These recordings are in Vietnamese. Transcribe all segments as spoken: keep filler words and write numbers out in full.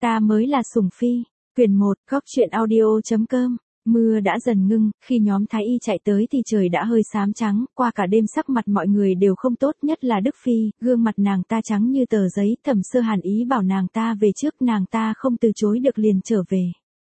Ta mới là sủng phi. Quyền một, góc truyện audio chấm com. Mưa đã dần ngưng, khi nhóm Thái Y chạy tới thì trời đã hơi xám trắng, qua cả đêm sắc mặt mọi người đều không tốt, nhất là Đức Phi, gương mặt nàng ta trắng như tờ giấy, Thẩm Sơ Hàn ý bảo nàng ta về trước, nàng ta không từ chối được liền trở về.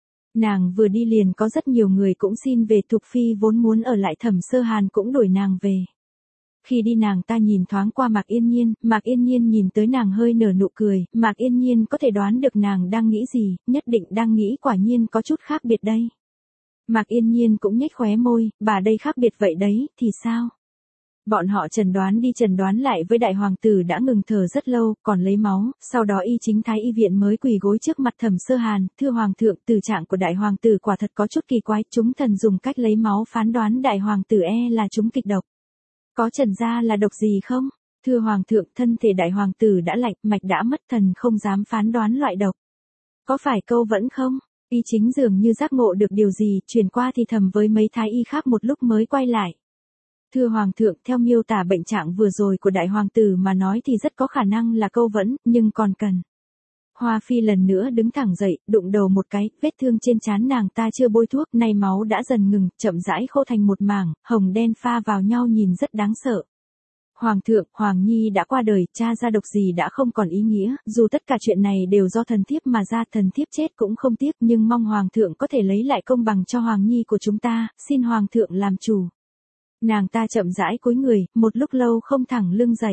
Nàng vừa đi liền có rất nhiều người cũng xin về, Thục Phi vốn muốn ở lại, Thẩm Sơ Hàn cũng đuổi nàng về. Khi đi nàng ta nhìn thoáng qua Mạc Yên Nhiên, Mạc Yên Nhiên nhìn tới nàng hơi nở nụ cười, Mạc Yên Nhiên có thể đoán được nàng đang nghĩ gì, nhất định đang nghĩ quả nhiên có chút khác biệt đây. Mạc Yên Nhiên cũng nhếch khóe môi, bà đây khác biệt vậy đấy, thì sao? Bọn họ chẩn đoán đi chẩn đoán lại với đại hoàng tử đã ngừng thở rất lâu, còn lấy máu, sau đó y chính thái y viện mới quỳ gối trước mặt Thẩm Sơ Hàn, thưa hoàng thượng, tử trạng của đại hoàng tử quả thật có chút kỳ quái, chúng thần dùng cách lấy máu phán đoán đại hoàng tử e là chúng kịch độc. Có trần ra là độc gì không? Thưa hoàng thượng, thân thể đại hoàng tử đã lạnh, mạch đã mất, thần không dám phán đoán loại độc. Có phải câu vẫn không? Y chính dường như giác ngộ được điều gì, chuyển qua thì thầm với mấy thái y khác một lúc mới quay lại. Thưa hoàng thượng, theo miêu tả bệnh trạng vừa rồi của đại hoàng tử mà nói thì rất có khả năng là câu vẫn, nhưng còn cần. Hoa Phi lần nữa đứng thẳng dậy, đụng đầu một cái, vết thương trên trán nàng ta chưa bôi thuốc, nay máu đã dần ngừng, chậm rãi khô thành một mảng, hồng đen pha vào nhau nhìn rất đáng sợ. Hoàng thượng, Hoàng Nhi đã qua đời, cha ra độc gì đã không còn ý nghĩa, dù tất cả chuyện này đều do thần thiếp mà ra, thần thiếp chết cũng không tiếc, nhưng mong Hoàng thượng có thể lấy lại công bằng cho Hoàng Nhi của chúng ta, xin Hoàng thượng làm chủ. Nàng ta chậm rãi cúi người, một lúc lâu không thẳng lưng dậy.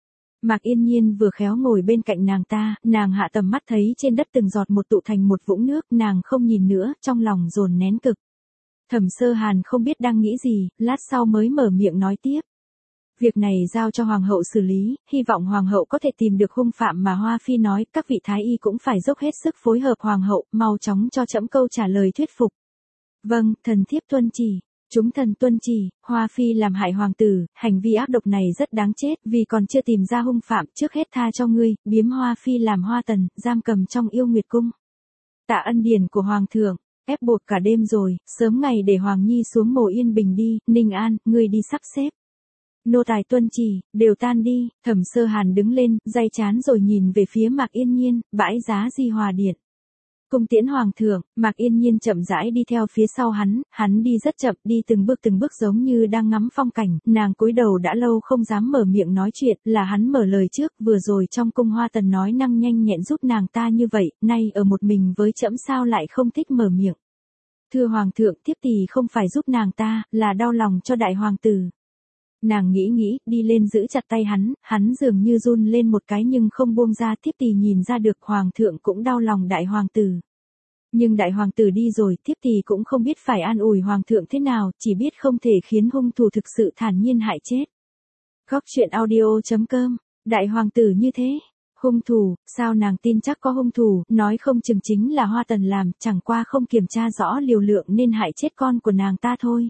Mạc Yên Nhiên vừa khéo ngồi bên cạnh nàng ta, nàng hạ tầm mắt thấy trên đất từng giọt một tụ thành một vũng nước, nàng không nhìn nữa, trong lòng dồn nén cực. Thẩm Sơ Hàn không biết đang nghĩ gì, lát sau mới mở miệng nói tiếp. Việc này giao cho hoàng hậu xử lý, hy vọng hoàng hậu có thể tìm được hung phạm mà Hoa Phi nói, các vị thái y cũng phải dốc hết sức phối hợp hoàng hậu, mau chóng cho trẫm câu trả lời thuyết phục. Vâng, thần thiếp tuân chỉ. Chúng thần tuân chỉ, Hoa Phi làm hại hoàng tử, hành vi ác độc này rất đáng chết, vì còn chưa tìm ra hung phạm, trước hết tha cho ngươi, biếm Hoa Phi làm hoa tần, giam cầm trong yêu nguyệt cung. Tạ ân điển của hoàng thượng, ép buộc cả đêm rồi, sớm ngày để Hoàng Nhi xuống mồ yên bình đi, Ninh An, ngươi đi sắp xếp. Nô tài tuân chỉ, đều tan đi, Thẩm Sơ Hàn đứng lên, day chán rồi nhìn về phía Mạc Yên Nhiên, bãi giá Di Hòa Điện. Cung tiễn hoàng thượng, Mạc Yên Nhiên chậm rãi đi theo phía sau hắn, hắn đi rất chậm, đi từng bước từng bước giống như đang ngắm phong cảnh, nàng cúi đầu đã lâu không dám mở miệng nói chuyện, là hắn mở lời trước, vừa rồi trong cung hoa tần nói năng nhanh nhẹn giúp nàng ta như vậy, nay ở một mình với trẫm sao lại không thích mở miệng. Thưa hoàng thượng, thiếp tỳ không phải giúp nàng ta, là đau lòng cho đại hoàng tử. Nàng nghĩ nghĩ, đi lên giữ chặt tay hắn, hắn dường như run lên một cái nhưng không buông ra, thiếp tỳ nhìn ra được hoàng thượng cũng đau lòng đại hoàng tử. Nhưng đại hoàng tử đi rồi, thiếp tỳ cũng không biết phải an ủi hoàng thượng thế nào, chỉ biết không thể khiến hung thủ thực sự thản nhiên hại chết. Góc truyện audio chấm com, đại hoàng tử như thế, hung thủ, sao nàng tin chắc có hung thủ, nói không chừng chính là Hoa Tần làm, chẳng qua không kiểm tra rõ liều lượng nên hại chết con của nàng ta thôi.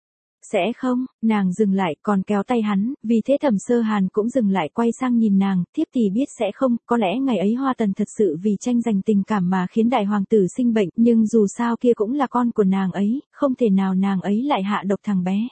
Sẽ không, nàng dừng lại còn kéo tay hắn, vì thế Thẩm Sơ Hàn cũng dừng lại quay sang nhìn nàng, thiếp tỳ biết sẽ không, có lẽ ngày ấy Hoa Tần thật sự vì tranh giành tình cảm mà khiến đại hoàng tử sinh bệnh, nhưng dù sao kia cũng là con của nàng ấy, không thể nào nàng ấy lại hạ độc thằng bé.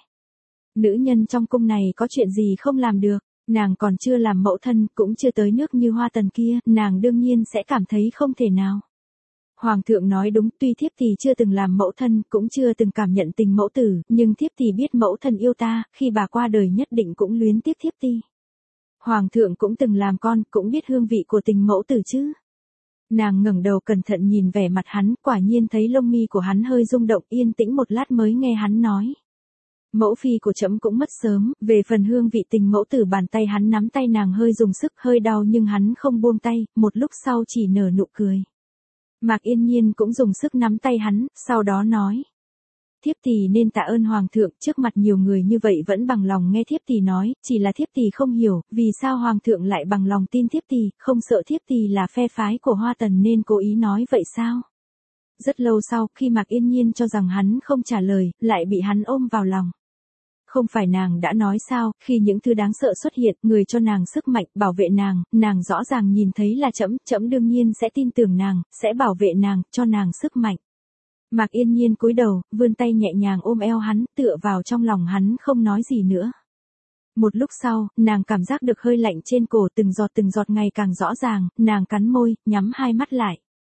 Nữ nhân trong cung này có chuyện gì không làm được, nàng còn chưa làm mẫu thân, cũng chưa tới nước như Hoa Tần kia, nàng đương nhiên sẽ cảm thấy không thể nào. Hoàng thượng nói đúng, tuy thiếp tỳ chưa từng làm mẫu thân, cũng chưa từng cảm nhận tình mẫu tử, nhưng thiếp tỳ biết mẫu thân yêu ta, khi bà qua đời nhất định cũng luyến tiếc thiếp tỳ. Hoàng thượng cũng từng làm con, cũng biết hương vị của tình mẫu tử chứ. Nàng ngẩng đầu cẩn thận nhìn vẻ mặt hắn, quả nhiên thấy lông mi của hắn hơi rung động, yên tĩnh một lát mới nghe hắn nói. Mẫu phi của trẫm cũng mất sớm, về phần hương vị tình mẫu tử, bàn tay hắn nắm tay nàng hơi dùng sức, hơi đau nhưng hắn không buông tay, một lúc sau chỉ nở nụ cười. Mạc Yên Nhiên cũng dùng sức nắm tay hắn, sau đó nói. Thiếp tỳ nên tạ ơn hoàng thượng, trước mặt nhiều người như vậy vẫn bằng lòng nghe thiếp tỳ nói, chỉ là thiếp tỳ không hiểu, vì sao hoàng thượng lại bằng lòng tin thiếp tỳ, không sợ thiếp tỳ là phe phái của Hoa Tần nên cố ý nói vậy sao? Rất lâu sau, khi Mạc Yên Nhiên cho rằng hắn không trả lời, lại bị hắn ôm vào lòng. Không phải nàng đã nói sao, khi những thứ đáng sợ xuất hiện, người cho nàng sức mạnh, bảo vệ nàng, nàng rõ ràng nhìn thấy là trẫm, trẫm đương nhiên sẽ tin tưởng nàng, sẽ bảo vệ nàng, cho nàng sức mạnh. Mạc Yên Nhiên cúi đầu, vươn tay nhẹ nhàng ôm eo hắn, tựa vào trong lòng hắn không nói gì nữa. Một lúc sau, nàng cảm giác được hơi lạnh trên cổ, từng giọt từng giọt ngày càng rõ ràng, nàng cắn môi, nhắm hai mắt lại.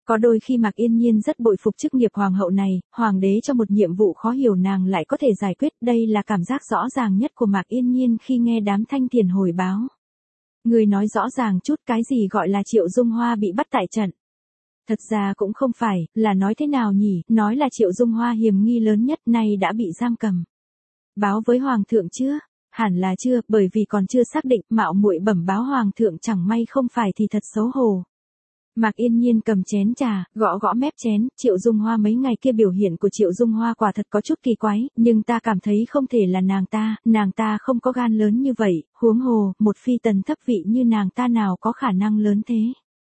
Có đôi khi Mạc Yên Nhiên rất bội phục chức nghiệp hoàng hậu này, hoàng đế cho một nhiệm vụ khó hiểu nàng lại có thể giải quyết, đây là cảm giác rõ ràng nhất của Mạc Yên Nhiên khi nghe đám thanh tiền hồi báo. Người nói rõ ràng chút cái gì gọi là Triệu Dung Hoa bị bắt tại trận. Thật ra cũng không phải, là nói thế nào nhỉ, nói là Triệu Dung Hoa hiểm nghi lớn nhất nay đã bị giam cầm. Báo với Hoàng thượng chưa? Hẳn là chưa, bởi vì còn chưa xác định, mạo muội bẩm báo Hoàng thượng chẳng may không phải thì thật xấu hổ. Mạc Yên Nhiên cầm chén trà, gõ gõ mép chén, Triệu Dung Hoa mấy ngày kia biểu hiện của Triệu Dung Hoa quả thật có chút kỳ quái, nhưng ta cảm thấy không thể là nàng ta, nàng ta không có gan lớn như vậy, huống hồ, một phi tần thấp vị như nàng ta nào có khả năng lớn thế.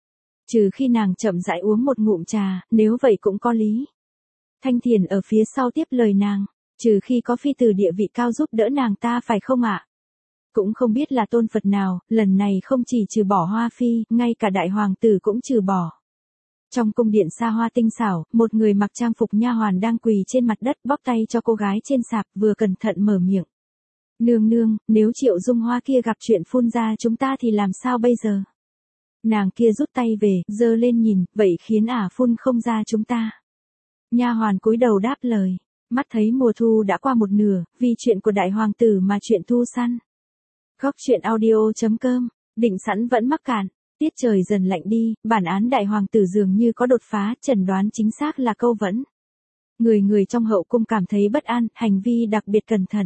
Trừ khi nàng chậm rãi uống một ngụm trà, nếu vậy cũng có lý. Thanh Thiền ở phía sau tiếp lời nàng, trừ khi có phi tử địa vị cao giúp đỡ nàng ta phải không ạ? Cũng không biết là tôn Phật nào, lần này không chỉ trừ bỏ Hoa Phi, ngay cả đại hoàng tử cũng trừ bỏ. Trong cung điện xa hoa tinh xảo, một người mặc trang phục nha hoàn đang quỳ trên mặt đất bóp tay cho cô gái trên sạp, vừa cẩn thận mở miệng. Nương nương, nếu Triệu Dung Hoa kia gặp chuyện phun ra chúng ta thì làm sao bây giờ? Nàng kia rút tay về, giơ lên nhìn, vậy khiến ả phun không ra chúng ta. Nha hoàn cúi đầu đáp lời, mắt thấy mùa thu đã qua một nửa, vì chuyện của đại hoàng tử mà chuyện thu săn. Góc chuyện audio chấm com, định sẵn vẫn mắc cạn, tiết trời dần lạnh đi, bản án đại hoàng tử dường như có đột phá, chẩn đoán chính xác là câu vẫn. Người người trong hậu cung cảm thấy bất an, hành vi đặc biệt cẩn thận.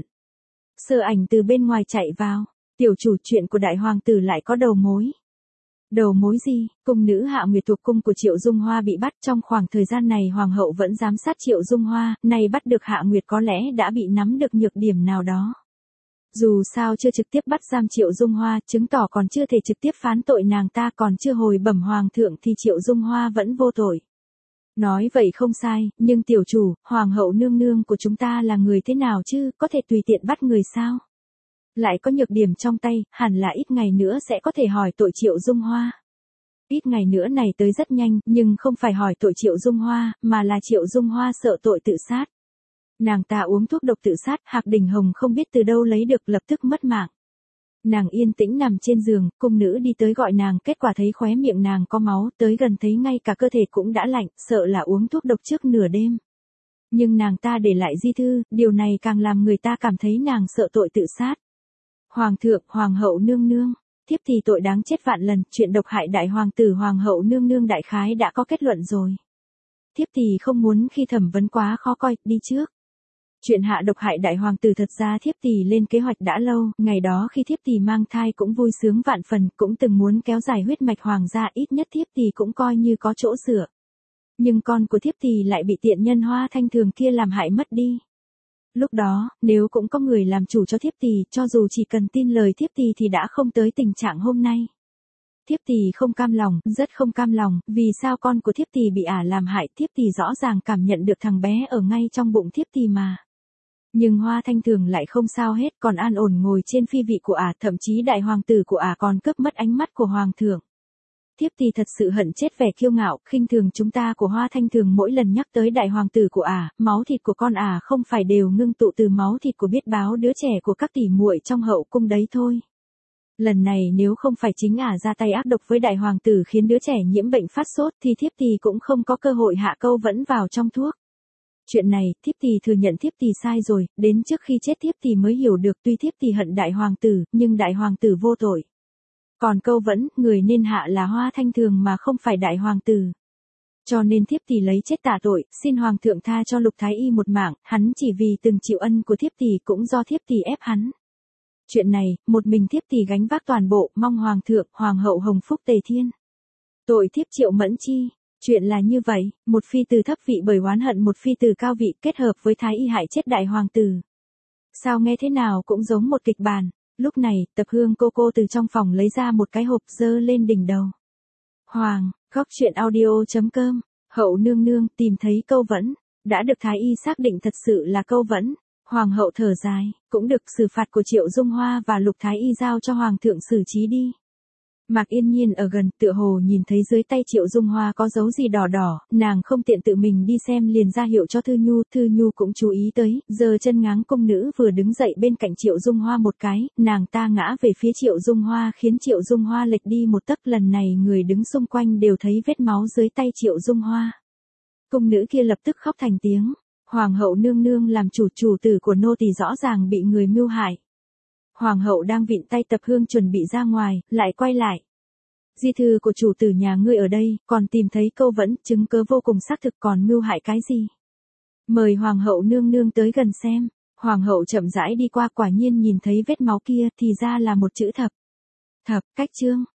Sơ ảnh từ bên ngoài chạy vào, tiểu chủ chuyện của đại hoàng tử lại có đầu mối. Đầu mối gì? Cung nữ Hạ Nguyệt thuộc cung của Triệu Dung Hoa bị bắt, trong khoảng thời gian này hoàng hậu vẫn giám sát Triệu Dung Hoa, nay bắt được Hạ Nguyệt có lẽ đã bị nắm được nhược điểm nào đó. Dù sao chưa trực tiếp bắt giam Triệu Dung Hoa, chứng tỏ còn chưa thể trực tiếp phán tội nàng ta, còn chưa hồi bẩm hoàng thượng thì Triệu Dung Hoa vẫn vô tội. Nói vậy không sai, nhưng tiểu chủ, hoàng hậu nương nương của chúng ta là người thế nào chứ, có thể tùy tiện bắt người sao? Lại có nhược điểm trong tay, hẳn là ít ngày nữa sẽ có thể hỏi tội Triệu Dung Hoa. Ít ngày nữa này tới rất nhanh, nhưng không phải hỏi tội Triệu Dung Hoa, mà là Triệu Dung Hoa sợ tội tự sát. Nàng ta uống thuốc độc tự sát, Hạc Đình Hồng không biết từ đâu lấy được, lập tức mất mạng. Nàng yên tĩnh nằm trên giường, cung nữ đi tới gọi nàng, kết quả thấy khóe miệng nàng có máu, tới gần thấy ngay cả cơ thể cũng đã lạnh, sợ là uống thuốc độc trước nửa đêm. Nhưng nàng ta để lại di thư, điều này càng làm người ta cảm thấy nàng sợ tội tự sát. Hoàng thượng, hoàng hậu nương nương, thiếp thì tội đáng chết vạn lần, chuyện độc hại đại hoàng tử hoàng hậu nương nương đại khái đã có kết luận rồi. Thiếp thì không muốn khi thẩm vấn quá khó coi, đi trước. Chuyện hạ độc hại đại hoàng tử thật ra thiếp tỷ lên kế hoạch đã lâu, ngày đó khi thiếp tỷ mang thai cũng vui sướng vạn phần, cũng từng muốn kéo dài huyết mạch hoàng gia, ít nhất thiếp tỷ cũng coi như có chỗ sửa. Nhưng con của thiếp tỷ lại bị tiện nhân Hoa Thanh Thường kia làm hại mất đi. Lúc đó, nếu cũng có người làm chủ cho thiếp tỷ, cho dù chỉ cần tin lời thiếp tỷ thì đã không tới tình trạng hôm nay. Thiếp tỷ không cam lòng, rất không cam lòng, vì sao con của thiếp tỷ bị ả làm hại, thiếp tỷ rõ ràng cảm nhận được thằng bé ở ngay trong bụng thiếp tỷ mà. Nhưng Hoa Thanh Thường lại không sao hết, còn an ổn ngồi trên phi vị của ả, thậm chí đại hoàng tử của ả còn cướp mất ánh mắt của hoàng thượng. Thiếp tỷ thật sự hận chết vẻ kiêu ngạo, khinh thường chúng ta của Hoa Thanh Thường mỗi lần nhắc tới đại hoàng tử của ả, máu thịt của con ả không phải đều ngưng tụ từ máu thịt của biết báo đứa trẻ của các tỷ muội trong hậu cung đấy thôi. Lần này nếu không phải chính ả ra tay ác độc với đại hoàng tử khiến đứa trẻ nhiễm bệnh phát sốt thì thiếp tỷ cũng không có cơ hội hạ câu vẫn vào trong thuốc. Chuyện này, thiếp tỷ thừa nhận thiếp tỷ sai rồi, đến trước khi chết thiếp tỷ mới hiểu được, tuy thiếp tỷ hận đại hoàng tử, nhưng đại hoàng tử vô tội. Còn câu vẫn, người nên hạ là Hoa Thanh Thường mà không phải đại hoàng tử. Cho nên thiếp tỷ lấy chết tạ tội, xin hoàng thượng tha cho Lục Thái Y một mạng, hắn chỉ vì từng chịu ân của thiếp tỷ, cũng do thiếp tỷ ép hắn. Chuyện này, một mình thiếp tỷ gánh vác toàn bộ, mong hoàng thượng, hoàng hậu hồng phúc tề thiên. Tội thiếp Triệu Mẫn Chi. Chuyện là như vậy, một phi tử thấp vị bởi oán hận một phi tử cao vị kết hợp với Thái Y hại chết đại hoàng tử. Sao nghe thế nào cũng giống một kịch bản. Lúc này, Tập Hương cô cô từ trong phòng lấy ra một cái hộp dơ lên đỉnh đầu. Hoàng, góc chuyện audio chấm com, hậu nương nương tìm thấy câu vẫn, đã được Thái Y xác định thật sự là câu vẫn. Hoàng hậu thở dài, cũng được xử phạt của Triệu Dung Hoa và Lục Thái Y giao cho Hoàng thượng xử trí đi. Mạc Yên Nhiên ở gần, tựa hồ nhìn thấy dưới tay Triệu Dung Hoa có dấu gì đỏ đỏ, nàng không tiện tự mình đi xem liền ra hiệu cho Thư Nhu, Thư Nhu cũng chú ý tới, giờ chân ngáng cung nữ vừa đứng dậy bên cạnh Triệu Dung Hoa một cái, nàng ta ngã về phía Triệu Dung Hoa khiến Triệu Dung Hoa lệch đi một tấc, lần này người đứng xung quanh đều thấy vết máu dưới tay Triệu Dung Hoa. Cung nữ kia lập tức khóc thành tiếng, Hoàng hậu nương nương làm chủ chủ tử của nô tỳ rõ ràng bị người mưu hại. Hoàng hậu đang vịn tay tập hương chuẩn bị ra ngoài, lại quay lại. Di thư của chủ tử nhà ngươi ở đây, còn tìm thấy câu vẫn, chứng cớ vô cùng xác thực, còn mưu hại cái gì? Mời hoàng hậu nương nương tới gần xem. Hoàng hậu chậm rãi đi qua, quả nhiên nhìn thấy vết máu kia, thì ra là một chữ thập. Thập, cách chương.